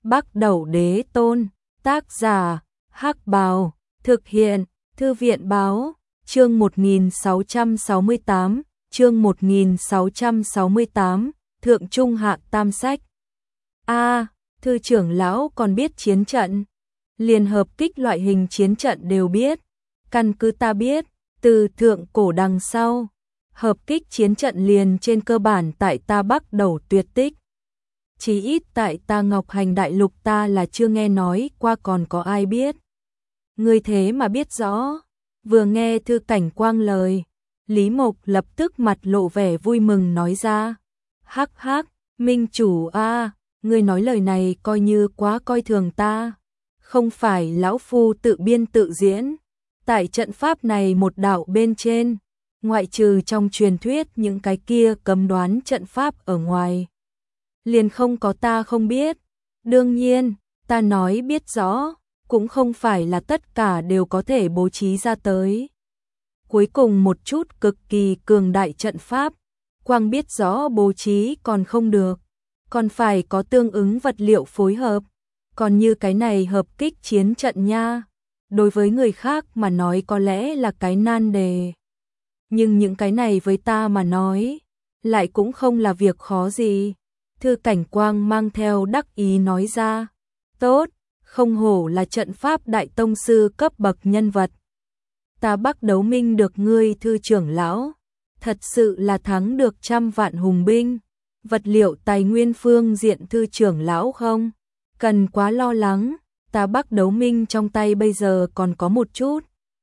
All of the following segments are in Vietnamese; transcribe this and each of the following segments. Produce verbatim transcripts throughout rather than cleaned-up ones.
Bắc Đẩu Đế Tôn, tác giả, Hắc Bào, thực hiện, Thư viện báo, chương một nghìn sáu trăm sáu mươi tám, chương một nghìn sáu trăm sáu mươi tám, Thượng Trung Hạ Tam Sách. A, thư trưởng lão còn biết chiến trận, liền hợp kích loại hình chiến trận đều biết. Căn cứ ta biết, từ thượng cổ đằng sau, hợp kích chiến trận liền trên cơ bản tại ta Bắc Đẩu tuyệt tích. Chỉ ít tại ta Ngọc Hành Đại Lục ta là chưa nghe nói qua còn có ai biết. Ngươi thế mà biết rõ. Vừa nghe Thư Cảnh Quang lời, Lý Mộc lập tức mặt lộ vẻ vui mừng nói ra. Hắc hắc, minh chủ a, ngươi nói lời này coi như quá coi thường ta. Không phải lão phu tự biên tự diễn. Tại trận pháp này một đạo bên trên, ngoại trừ trong truyền thuyết những cái kia cấm đoán trận pháp ở ngoài, liền không có ta không biết. Đương nhiên, ta nói biết rõ, cũng không phải là tất cả đều có thể bố trí ra tới. Cuối cùng một chút cực kỳ cường đại trận pháp, quang biết rõ bố trí còn không được, còn phải có tương ứng vật liệu phối hợp. Còn như cái này hợp kích chiến trận nha, đối với người khác mà nói có lẽ là cái nan đề. Nhưng những cái này với ta mà nói, lại cũng không là việc khó gì. Thư Cảnh Quang mang theo đắc ý nói ra. Tốt, không hổ là trận pháp đại tông sư cấp bậc nhân vật. Ta Bắc Đấu Minh được ngươi thư trưởng lão, thật sự là thắng được trăm vạn hùng binh. Vật liệu tài nguyên phương diện thư trưởng lão không cần quá lo lắng, ta Bắc Đấu Minh trong tay bây giờ còn có một chút.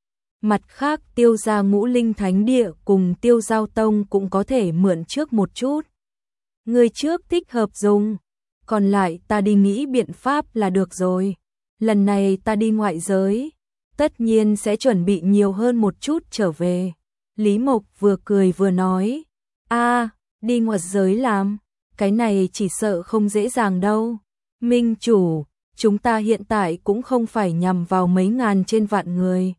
Mặt khác Tiêu gia Ngũ Linh Thánh Địa cùng Tiêu Giao Tông cũng có thể mượn trước một chút. Người trước thích hợp dùng, còn lại ta đi nghĩ biện pháp là được rồi. Lần này ta đi ngoại giới, tất nhiên sẽ chuẩn bị nhiều hơn một chút trở về. Lý Mộc vừa cười vừa nói, a, đi ngoại giới làm, cái này chỉ sợ không dễ dàng đâu. Minh chủ, chúng ta hiện tại cũng không phải nhằm vào mấy ngàn trên vạn người.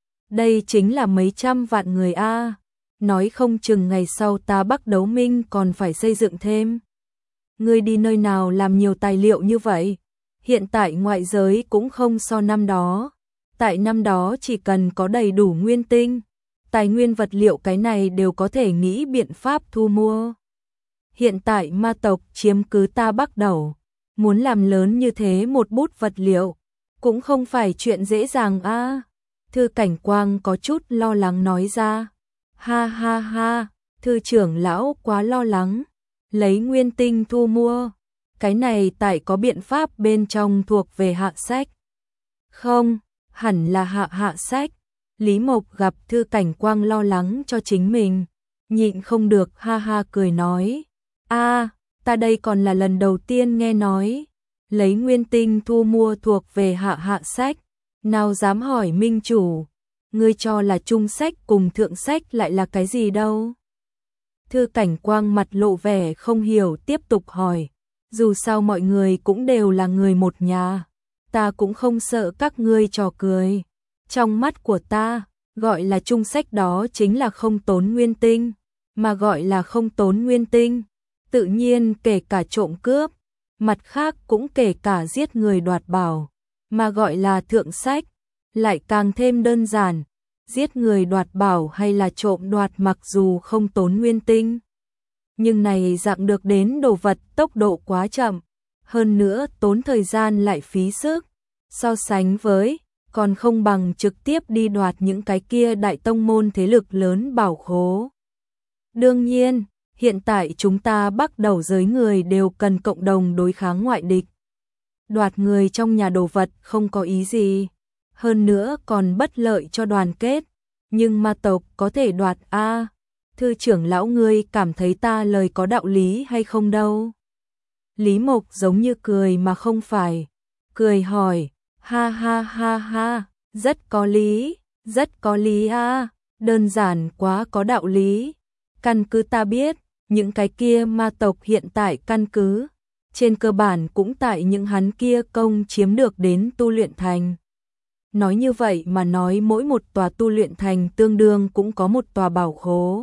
Đây chính là mấy trăm vạn người a. Nói không chừng ngày sau ta Bắc Đấu Minh còn phải xây dựng thêm. Ngươi đi nơi nào làm nhiều tài liệu như vậy? Hiện tại ngoại giới cũng không so năm đó. Tại năm đó chỉ cần có đầy đủ nguyên tinh, tài nguyên vật liệu cái này đều có thể nghĩ biện pháp thu mua. Hiện tại ma tộc chiếm cứ ta Bắc Đẩu, muốn làm lớn như thế một bút vật liệu, cũng không phải chuyện dễ dàng a. Thư Cảnh Quang có chút lo lắng nói ra. Ha ha ha, thư trưởng lão quá lo lắng, lấy nguyên tinh thu mua, cái này tại có biện pháp bên trong thuộc về hạ sách. Không, hẳn là hạ hạ sách. Lý Mộc gặp Thư Cảnh Quang lo lắng cho chính mình, nhịn không được ha ha cười nói. A, ta đây còn là lần đầu tiên nghe nói, lấy nguyên tinh thu mua thuộc về hạ hạ sách, nào dám hỏi minh chủ. Ngươi cho là trung sách cùng thượng sách lại là cái gì đâu? Thư Cảnh Quang mặt lộ vẻ không hiểu tiếp tục hỏi. Dù sao mọi người cũng đều là người một nhà, ta cũng không sợ các ngươi trò cười. Trong mắt của ta, gọi là trung sách đó chính là không tốn nguyên tinh, mà gọi là không tốn nguyên tinh, tự nhiên kể cả trộm cướp, mặt khác cũng kể cả giết người đoạt bảo, mà gọi là thượng sách lại càng thêm đơn giản, giết người đoạt bảo hay là trộm đoạt mặc dù không tốn nguyên tinh, nhưng này dạng được đến đồ vật tốc độ quá chậm, hơn nữa tốn thời gian lại phí sức, so sánh với, còn không bằng trực tiếp đi đoạt những cái kia đại tông môn thế lực lớn bảo khố. Đương nhiên, hiện tại chúng ta Bắc Đẩu giới người đều cần cộng đồng đối kháng ngoại địch. Đoạt người trong nhà đồ vật không có ý gì, hơn nữa còn bất lợi cho đoàn kết, nhưng ma tộc có thể đoạt a. Thư trưởng lão ngươi cảm thấy ta lời có đạo lý hay không đâu? Lý Mộc giống như cười mà không phải, cười hỏi, ha ha ha ha, rất có lý, rất có lý a, đơn giản quá có đạo lý. Căn cứ ta biết, những cái kia ma tộc hiện tại căn cứ, trên cơ bản cũng tại những hắn kia công chiếm được đến tu luyện thành. Nói như vậy mà nói mỗi một tòa tu luyện thành tương đương cũng có một tòa bảo khố.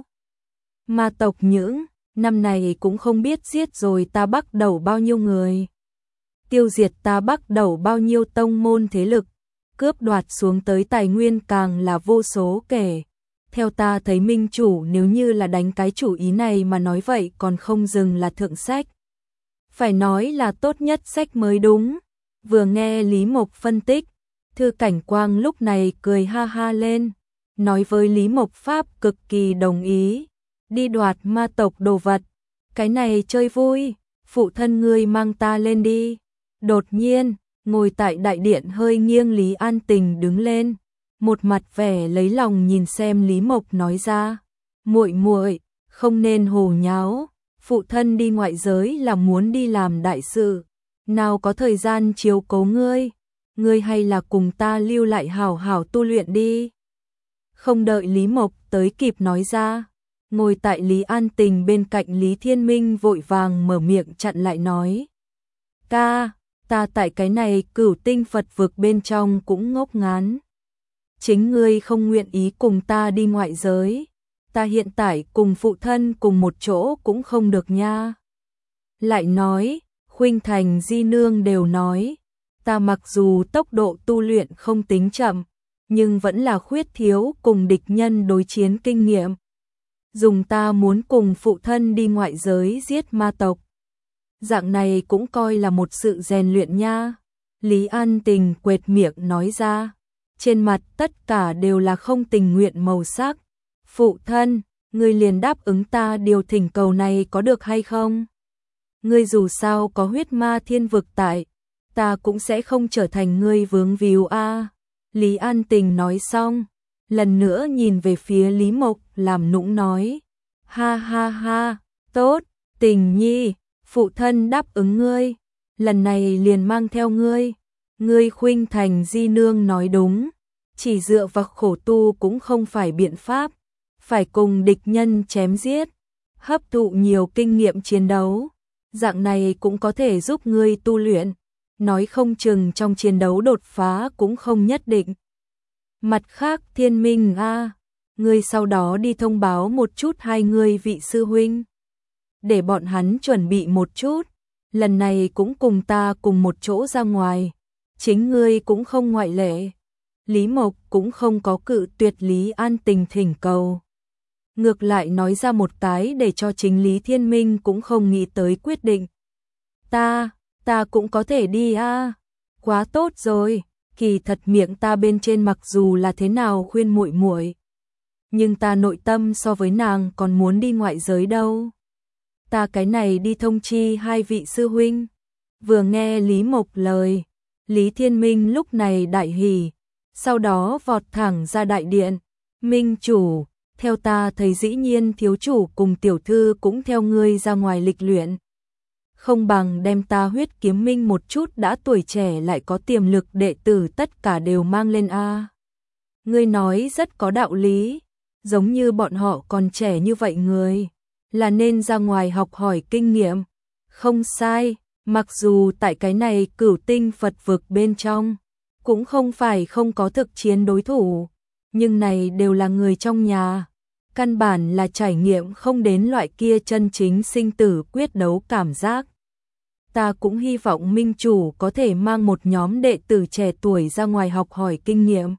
Ma tộc những năm này cũng không biết giết rồi ta Bắc Đẩu bao nhiêu người. tiêu diệt ta Bắc đầu bao nhiêu tông môn thế lực, cướp đoạt xuống tới tài nguyên càng là vô số kể. Theo ta thấy minh chủ nếu như là đánh cái chủ ý này mà nói vậy còn không dừng là thượng sách. Phải nói là tốt nhất sách mới đúng. Vừa nghe Lý Mộc phân tích, Thư Cảnh Quang lúc này cười ha ha lên, nói với Lý Mộc Pháp cực kỳ đồng ý, đi đoạt ma tộc đồ vật, cái này chơi vui, phụ thân ngươi mang ta lên đi. Đột nhiên, ngồi tại đại điện hơi nghiêng Lý An Tình đứng lên, một mặt vẻ lấy lòng nhìn xem Lý Mộc nói ra, muội muội, không nên hồ nháo, phụ thân đi ngoại giới là muốn đi làm đại sự, nào có thời gian chiếu cố ngươi, ngươi hay là cùng ta lưu lại hảo hảo tu luyện đi. Không đợi Lý Mộc tới kịp nói ra, ngồi tại Lý An Tình bên cạnh Lý Thiên Minh vội vàng mở miệng chặn lại nói, ca, ta tại cái này Cửu Tinh Phật vực bên trong cũng ngốc ngán. Chính ngươi không nguyện ý cùng ta đi ngoại giới, ta hiện tại cùng phụ thân cùng một chỗ cũng không được nha. Lại nói, Khuynh Thành Di Nương đều nói, ta mặc dù tốc độ tu luyện không tính chậm, nhưng vẫn là khuyết thiếu cùng địch nhân đối chiến kinh nghiệm. Dùng ta muốn cùng phụ thân đi ngoại giới giết ma tộc. Dạng này cũng coi là một sự rèn luyện nha. Lý An Tình quệt miệng nói ra, trên mặt tất cả đều là không tình nguyện màu sắc. Phụ thân, ngươi liền đáp ứng ta điều thỉnh cầu này có được hay không? Ngươi dù sao có huyết ma thiên vực tại, ta cũng sẽ không trở thành ngươi vướng víu a. Lý An Tình nói xong, lần nữa nhìn về phía Lý Mộc làm nũng nói, ha ha ha, tốt, Tình nhi, phụ thân đáp ứng ngươi, lần này liền mang theo ngươi. Ngươi Khuynh Thành Di Nương nói đúng, chỉ dựa vào khổ tu cũng không phải biện pháp, phải cùng địch nhân chém giết, hấp thụ nhiều kinh nghiệm chiến đấu, dạng này cũng có thể giúp ngươi tu luyện, nói không chừng trong chiến đấu đột phá cũng không nhất định. Mặt khác Thiên Minh a, ngươi sau đó đi thông báo một chút hai ngươi vị sư huynh, để bọn hắn chuẩn bị một chút, lần này cũng cùng ta cùng một chỗ ra ngoài, chính ngươi cũng không ngoại lệ. Lý Mộc cũng không có cự tuyệt Lý An Tình thỉnh cầu, ngược lại nói ra một cái để cho chính Lý Thiên Minh cũng không nghĩ tới quyết định. Ta, ta cũng có thể đi a. Quá tốt rồi, kỳ thật miệng ta bên trên mặc dù là thế nào khuyên muội muội, nhưng ta nội tâm so với nàng còn muốn đi ngoại giới đâu. Ta cái này đi thông chi hai vị sư huynh. Vừa nghe Lý Mộc lời, Lý Thiên Minh lúc này đại hỉ, sau đó vọt thẳng ra đại điện. Minh chủ, theo ta thấy dĩ nhiên thiếu chủ cùng tiểu thư cũng theo ngươi ra ngoài lịch luyện. Không bằng đem ta Huyết Kiếm Minh một chút đã tuổi trẻ lại có tiềm lực đệ tử tất cả đều mang lên a. Ngươi nói rất có đạo lý, giống như bọn họ còn trẻ như vậy người, là nên ra ngoài học hỏi kinh nghiệm. Không sai, mặc dù tại cái này Cửu Tinh Phật vực bên trong, cũng không phải không có thực chiến đối thủ, nhưng này đều là người trong nhà, căn bản là trải nghiệm không đến loại kia chân chính sinh tử quyết đấu cảm giác. Ta cũng hy vọng Minh chủ có thể mang một nhóm đệ tử trẻ tuổi ra ngoài học hỏi kinh nghiệm.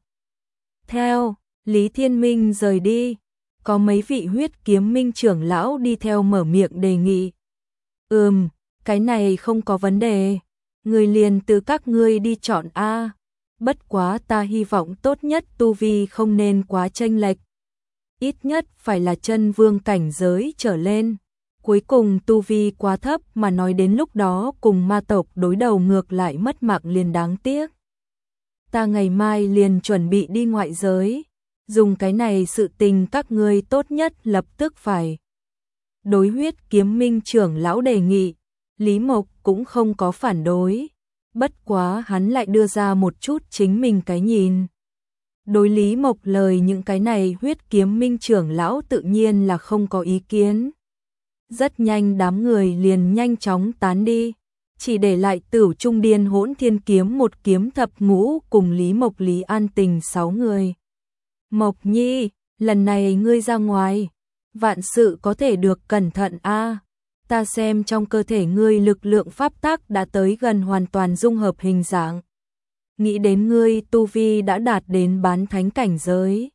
Theo Lý Thiên Minh rời đi, có mấy vị Huyết Kiếm Minh trưởng lão đi theo mở miệng đề nghị. Ừm, cái này không có vấn đề, người liền từ các ngươi đi chọn a. Bất quá ta hy vọng tốt nhất tu vi không nên quá chênh lệch, ít nhất phải là chân vương cảnh giới trở lên. Cuối cùng tu vi quá thấp mà nói đến lúc đó cùng ma tộc đối đầu ngược lại mất mạng liền đáng tiếc. Ta ngày mai liền chuẩn bị đi ngoại giới, dùng cái này sự tình các ngươi tốt nhất lập tức phải. Đối Huyết Kiếm Minh trưởng lão đề nghị, Lý Mộc cũng không có phản đối, bất quá hắn lại đưa ra một chút chính mình cái nhìn. Đối Lý Mộc lời những cái này Huyết Kiếm Minh trưởng lão tự nhiên là không có ý kiến. Rất nhanh đám người liền nhanh chóng tán đi, chỉ để lại Tửu Trung Điên Hỗn Thiên Kiếm một kiếm thập ngũ cùng Lý Mộc Lý An Tình sáu người. Mộc Nhi, lần này ngươi ra ngoài, vạn sự có thể được cẩn thận a. ta xem trong cơ thể ngươi lực lượng pháp tắc đã tới gần hoàn toàn dung hợp hình dạng. Nghĩ đến ngươi tu vi đã đạt đến bán thánh cảnh giới.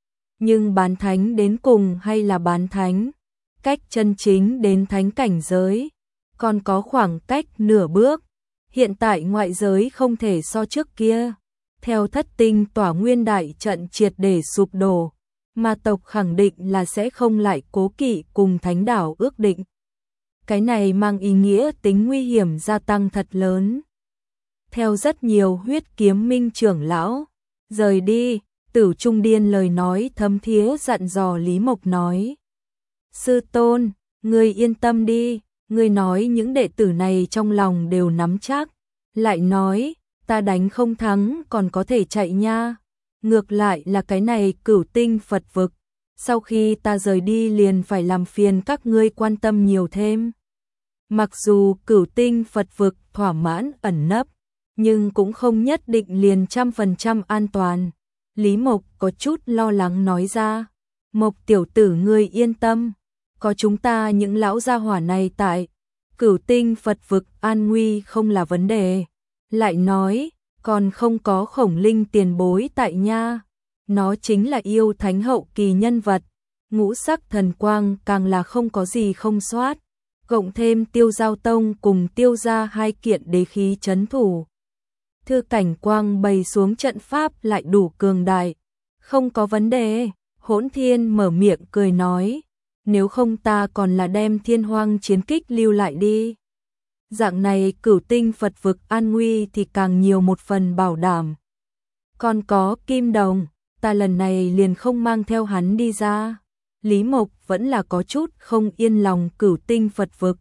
Nhưng bán thánh đến cùng hay là bán thánh? Cách chân chính đến thánh cảnh giới, còn có khoảng cách nửa bước. Hiện tại ngoại giới không thể so trước kia. Theo thất tinh tỏa nguyên đại trận triệt để sụp đổ, ma tộc khẳng định là sẽ không lại cố kỵ cùng thánh đảo ước định. Cái này mang ý nghĩa tính nguy hiểm gia tăng thật lớn. Theo rất nhiều huyết kiếm minh trưởng lão, rời đi, Tử Trung Điên lời nói thấm thía dặn dò Lý Mộc nói. Sư tôn, ngươi yên tâm đi, ngươi nói những đệ tử này trong lòng đều nắm chắc. Lại nói, ta đánh không thắng còn có thể chạy nha. Ngược lại là cái này Cửu Tinh Phật vực. Sau khi ta rời đi liền phải làm phiền các ngươi quan tâm nhiều thêm. Mặc dù Cửu Tinh Phật vực thỏa mãn ẩn nấp, nhưng cũng không nhất định liền trăm phần trăm an toàn. Lý Mộc có chút lo lắng nói ra. Mộc tiểu tử ngươi yên tâm, có chúng ta những lão gia hỏa này tại, Cửu Tinh Phật vực an nguy không là vấn đề. Lại nói, còn không có Khổng Linh tiền bối tại nha. Nó chính là yêu thánh hậu kỳ nhân vật, ngũ sắc thần quang càng là không có gì không soát. Cộng thêm Tiêu Giao Tông cùng Tiêu gia hai kiện đế khí trấn thủ. Thư cảnh quang bày xuống trận pháp lại đủ cường đại. Không có vấn đề, Hỗn Thiên mở miệng cười nói. Nếu không ta còn là đem Thiên Hoang chiến kích lưu lại đi. Dạng này Cửu Tinh Phật vực an nguy thì càng nhiều một phần bảo đảm. Còn có Kim Đồng, ta lần này liền không mang theo hắn đi ra. Lý Mộc vẫn là có chút không yên lòng Cửu Tinh Phật vực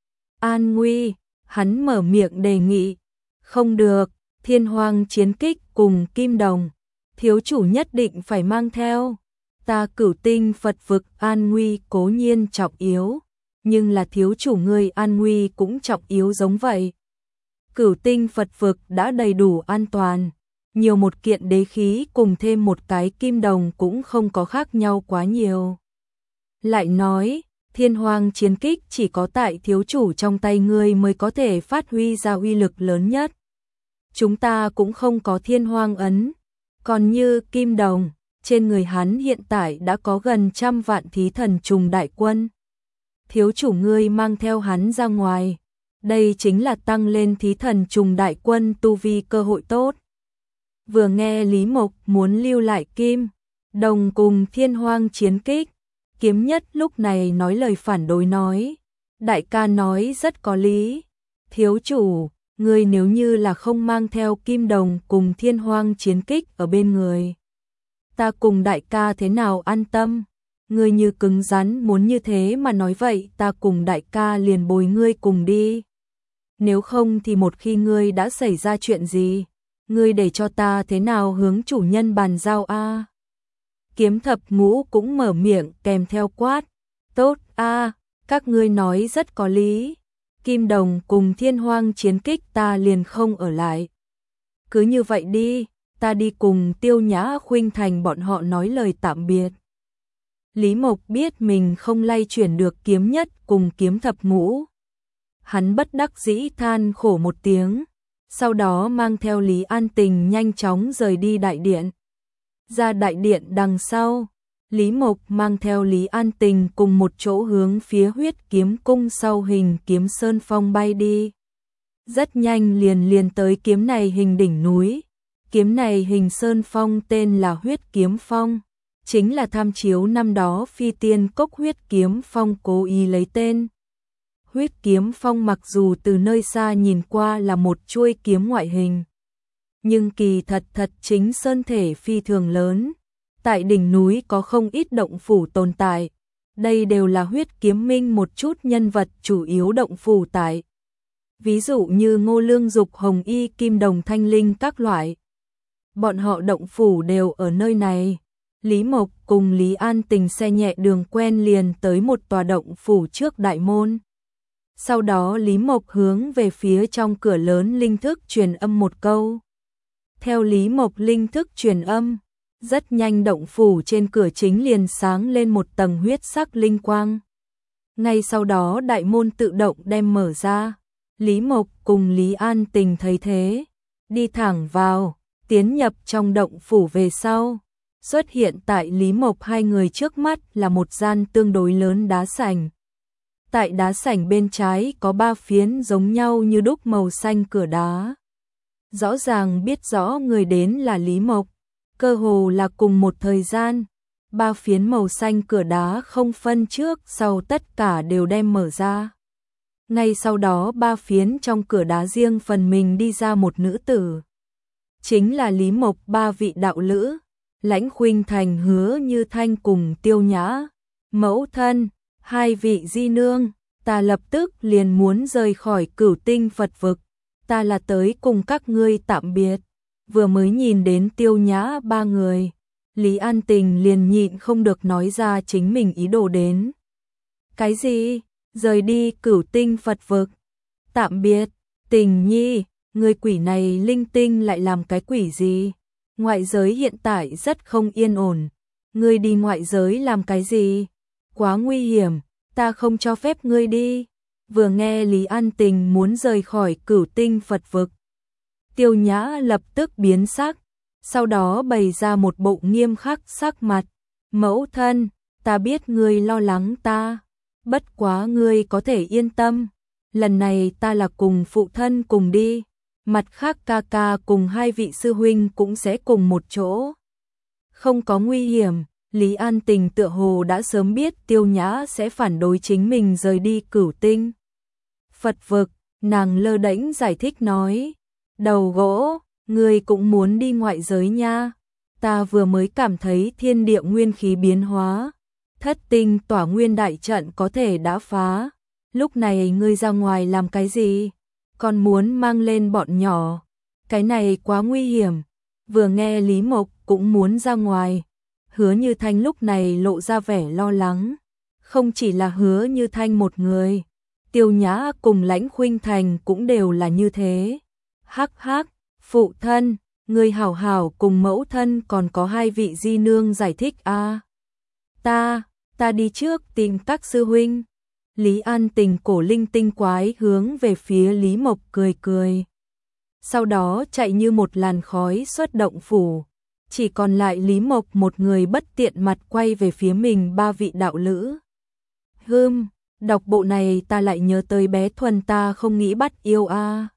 an nguy, hắn mở miệng đề nghị. Không được, Thiên Hoang chiến kích cùng Kim Đồng, thiếu chủ nhất định phải mang theo. Ta Cửu Tinh Phật vực an nguy cố nhiên trọng yếu, nhưng là thiếu chủ ngươi an nguy cũng trọng yếu giống vậy. Cửu Tinh Phật vực đã đầy đủ an toàn, nhiều một kiện đế khí cùng thêm một cái kim đồng cũng không có khác nhau quá nhiều. Lại nói, Thiên Hoang chiến kích chỉ có tại thiếu chủ trong tay ngươi mới có thể phát huy ra uy lực lớn nhất. Chúng ta cũng không có Thiên Hoang ấn, còn như Kim Đồng, trên người hắn hiện tại đã có gần trăm vạn thí thần trùng đại quân. Thiếu chủ ngươi mang theo hắn ra ngoài, đây chính là tăng lên thí thần trùng đại quân tu vi cơ hội tốt. Vừa nghe Lý Mộc muốn lưu lại Kim Đồng cùng Thiên Hoang chiến kích, Kiếm Nhất lúc này nói lời phản đối nói. Đại ca nói rất có lý. Thiếu chủ, ngươi nếu như là không mang theo Kim Đồng cùng Thiên Hoang chiến kích ở bên người, ta cùng đại ca thế nào an tâm? Ngươi như cứng rắn muốn như thế mà nói vậy ta cùng đại ca liền bồi ngươi cùng đi. Nếu không thì một khi ngươi đã xảy ra chuyện gì, ngươi để cho ta thế nào hướng chủ nhân bàn giao a? Kiếm Thập Ngũ cũng mở miệng kèm theo quát. Tốt a, các ngươi nói rất có lý. Kim Đồng cùng Thiên Hoang chiến kích ta liền không ở lại. Cứ như vậy đi, ta đi cùng Tiêu Nhã Khuynh Thành bọn họ nói lời tạm biệt. Lý Mộc biết mình không lay chuyển được Kiếm Nhất cùng Kiếm Thập Ngũ. Hắn bất đắc dĩ than khổ một tiếng, sau đó mang theo Lý An Tình nhanh chóng rời đi đại điện. Ra đại điện đằng sau, Lý Mộc mang theo Lý An Tình cùng một chỗ hướng phía Huyết Kiếm Cung sau Hình Kiếm Sơn Phong bay đi. Rất nhanh liền liền tới kiếm này hình đỉnh núi. Kiếm này hình Sơn Phong tên là Huyết Kiếm Phong, chính là tham chiếu năm đó Phi Tiên Cốc Huyết Kiếm Phong cố ý lấy tên. Huyết Kiếm Phong mặc dù từ nơi xa nhìn qua là một chuôi kiếm ngoại hình, nhưng kỳ thật thật chính sơn thể phi thường lớn. Tại đỉnh núi có không ít động phủ tồn tại. Đây đều là Huyết Kiếm Minh một chút nhân vật chủ yếu động phủ tại. Ví dụ như Ngô Lương Dục, Hồng Y, Kim Đồng, Thanh Linh các loại. Bọn họ động phủ đều ở nơi này. Lý Mộc cùng Lý An Tình xe nhẹ đường quen liền tới một tòa động phủ trước đại môn. Sau đó Lý Mộc hướng về phía trong cửa lớn linh thức truyền âm một câu. Theo Lý Mộc linh thức truyền âm, rất nhanh động phủ trên cửa chính liền sáng lên một tầng huyết sắc linh quang. Ngay sau đó đại môn tự động đem mở ra. Lý Mộc cùng Lý An Tình thấy thế, đi thẳng vào, tiến nhập trong động phủ về sau. Xuất hiện tại Lý Mộc hai người trước mắt là một gian tương đối lớn đá sảnh. Tại đá sảnh bên trái có ba phiến giống nhau như đúc màu xanh cửa đá. Rõ ràng biết rõ người đến là Lý Mộc, cơ hồ là cùng một thời gian. Ba phiến màu xanh cửa đá không phân trước sau tất cả đều đem mở ra. Ngay sau đó ba phiến trong cửa đá riêng phần mình đi ra một nữ tử. Chính là Lý Mộc ba vị đạo lữ, Lãnh Khuynh Thành, Hứa Như Thanh cùng Tiêu Nhã. Mẫu thân, hai vị di nương, ta lập tức liền muốn rời khỏi Cửu Tinh Phật vực, ta là tới cùng các ngươi tạm biệt. Vừa mới nhìn đến Tiêu Nhã ba người, Lý An Tình liền nhịn không được nói ra chính mình ý đồ đến. Cái gì? Rời đi Cửu Tinh Phật vực? Tạm biệt? Tình nhi, người quỷ này linh tinh lại làm cái quỷ gì? Ngoại giới hiện tại rất không yên ổn. Ngươi đi ngoại giới làm cái gì? Quá nguy hiểm, ta không cho phép ngươi đi. Vừa nghe Lý An Tình muốn rời khỏi Cửu Tinh Phật vực, Tiêu Nhã lập tức biến sắc, sau đó bày ra một bộ nghiêm khắc sắc mặt. Mẫu thân, ta biết ngươi lo lắng ta, bất quá ngươi có thể yên tâm, lần này ta là cùng phụ thân cùng đi, mặt khác ca ca cùng hai vị sư huynh cũng sẽ cùng một chỗ. Không có nguy hiểm. Lý An Tình tựa hồ đã sớm biết Tiêu Nhã sẽ phản đối chính mình rời đi Cửu Tinh Phật vực, nàng lơ đễnh giải thích nói, đầu gỗ, ngươi cũng muốn đi ngoại giới nha, ta vừa mới cảm thấy thiên địa nguyên khí biến hóa, thất tinh tỏa nguyên đại trận có thể đã phá, lúc này ngươi ra ngoài làm cái gì, còn muốn mang lên bọn nhỏ, cái này quá nguy hiểm. Vừa nghe Lý Mộc cũng muốn ra ngoài, Hứa Như Thanh lúc này lộ ra vẻ lo lắng. Không chỉ là Hứa Như Thanh một người, Tiêu Nhã cùng Lãnh Khuynh Thành cũng đều là như thế. Hắc hắc, phụ thân, người hảo hảo cùng mẫu thân còn có hai vị di nương giải thích a. À. Ta, ta đi trước tìm các sư huynh. Lý An Tình cổ linh tinh quái hướng về phía Lý Mộc cười cười. Sau đó chạy như một làn khói xuất động phủ. Chỉ còn lại Lý Mộc một người bất tiện mặt quay về phía mình ba vị đạo lữ. Hừm, đọc bộ này ta lại nhớ tới bé Thuần ta không nghĩ bắt yêu a. À.